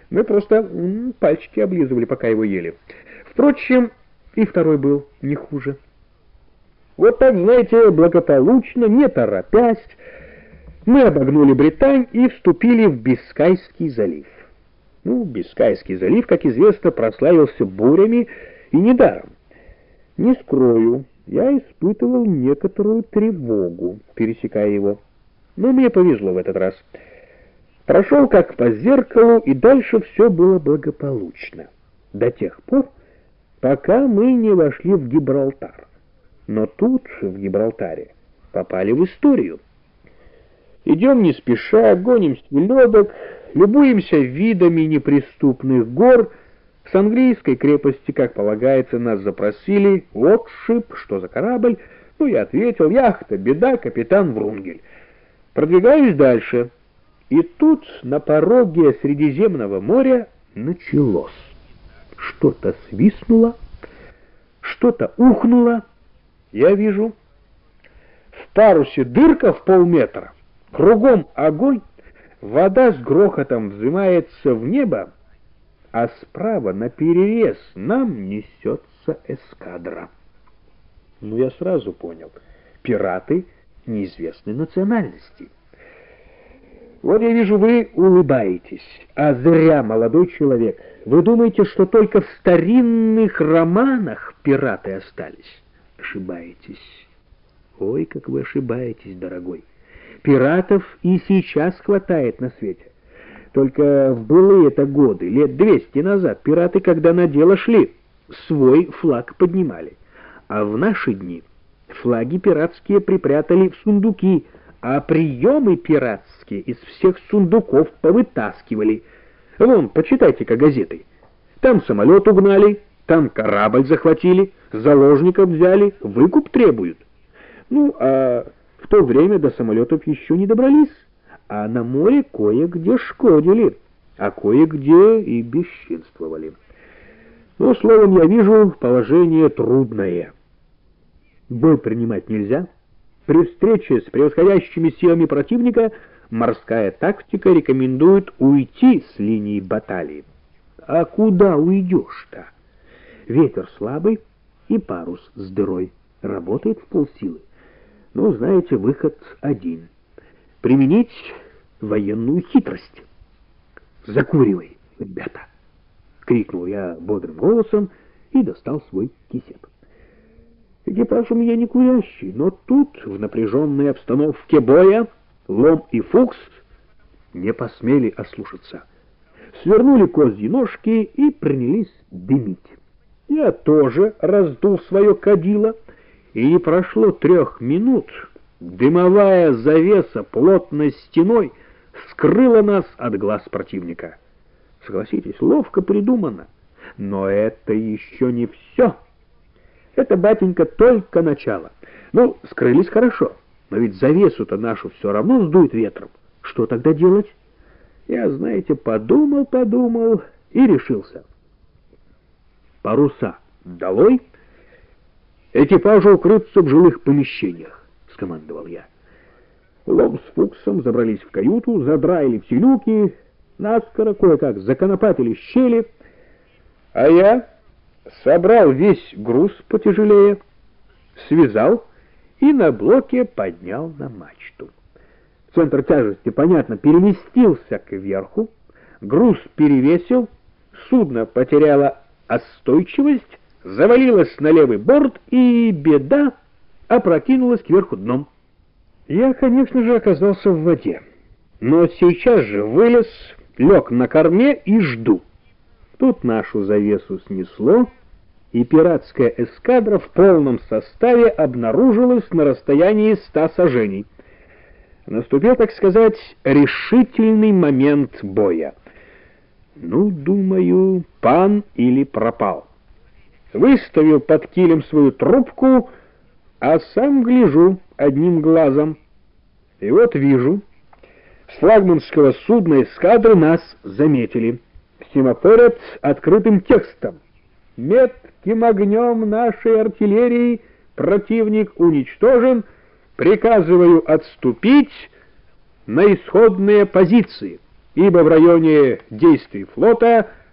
Мы просто пальчики облизывали, пока его ели. Впрочем, и второй был не хуже. Вот так, знаете, благополучно, не торопясь, мы обогнули Британь и вступили в Бискайский залив. Бискайский залив, как известно, прославился бурями и недаром. Не скрою, я испытывал некоторую тревогу, пересекая его. Но мне повезло в этот раз. Прошел как по зеркалу, и дальше все было благополучно. До тех пор, пока мы не вошли в Гибралтар. Но тут, в Гибралтаре, попали в историю. Идем не спеша, гоним селедок, любуемся видами неприступных гор. С английской крепости, как полагается, нас запросили. Вот шип, что за корабль? Я ответил: яхта, беда, капитан Врунгель. Продвигаюсь дальше. И тут на пороге Средиземного моря началось. Что-то свистнуло, что-то ухнуло. Я вижу, в парусе дырка в полметра, кругом огонь, вода с грохотом вздымается в небо, а справа наперерез нам несется эскадра. Я сразу понял, пираты неизвестной национальности. Вот я вижу, вы улыбаетесь, а зря, молодой человек. Вы думаете, что только в старинных романах пираты остались? Ошибаетесь. Ой, как вы ошибаетесь, дорогой. Пиратов и сейчас хватает на свете. Только в былые-то годы, лет 200 назад, пираты, когда на дело шли, свой флаг поднимали. А в наши дни флаги пиратские припрятали в сундуки, а приемы пиратские из всех сундуков повытаскивали. Вон, почитайте-ка газеты. Там самолет угнали, там корабль захватили, заложников взяли, выкуп требуют. А в то время до самолетов еще не добрались, а на море кое-где шкодили, а кое-где и бесчинствовали. Словом, я вижу, положение трудное. Бой принимать нельзя. При встрече с превосходящими силами противника морская тактика рекомендует уйти с линии баталии. А куда уйдешь-то? Ветер слабый и парус с дырой. Работает в полсилы. Знаете, выход один. Применить военную хитрость. «Закуривай, ребята!» — крикнул я бодрым голосом и достал свой кисет. Экипаж у меня не курящий, но тут, в напряженной обстановке боя, Лом и Фукс не посмели ослушаться. Свернули козьи ножки и принялись дымить. Я тоже раздул свое кадило, и не прошло 3 минут, дымовая завеса плотной стеной скрыла нас от глаз противника. Согласитесь, ловко придумано, но это еще не все. Это, батенька, только начало. Скрылись хорошо, но ведь завесу-то нашу все равно сдует ветром. Что тогда делать? Я, знаете, подумал и решился. Паруса долой, экипажу укрыться в жилых помещениях, скомандовал я. Лом с Фуксом забрались в каюту, задраили все люки, наскоро кое-как законопатили щели, а я собрал весь груз потяжелее, связал и на блоке поднял на мачту. Центр тяжести, понятно, переместился кверху, груз перевесил, судно потеряло остойчивость, завалилось на левый борт, и беда, опрокинулась кверху дном. Я, конечно же, оказался в воде, но сейчас же вылез, лег на корме и жду. Тут нашу завесу снесло, и пиратская эскадра в полном составе обнаружилась на расстоянии 100 саженей. Наступил, так сказать, решительный момент боя. Думаю, пан или пропал. Выставил под килем свою трубку, а сам гляжу одним глазом. И вот вижу, с флагманского судна эскадры нас заметили. Семафорят открытым текстом: метким огнем нашей артиллерии противник уничтожен, приказываю отступить на исходные позиции. ибо в районе действий флота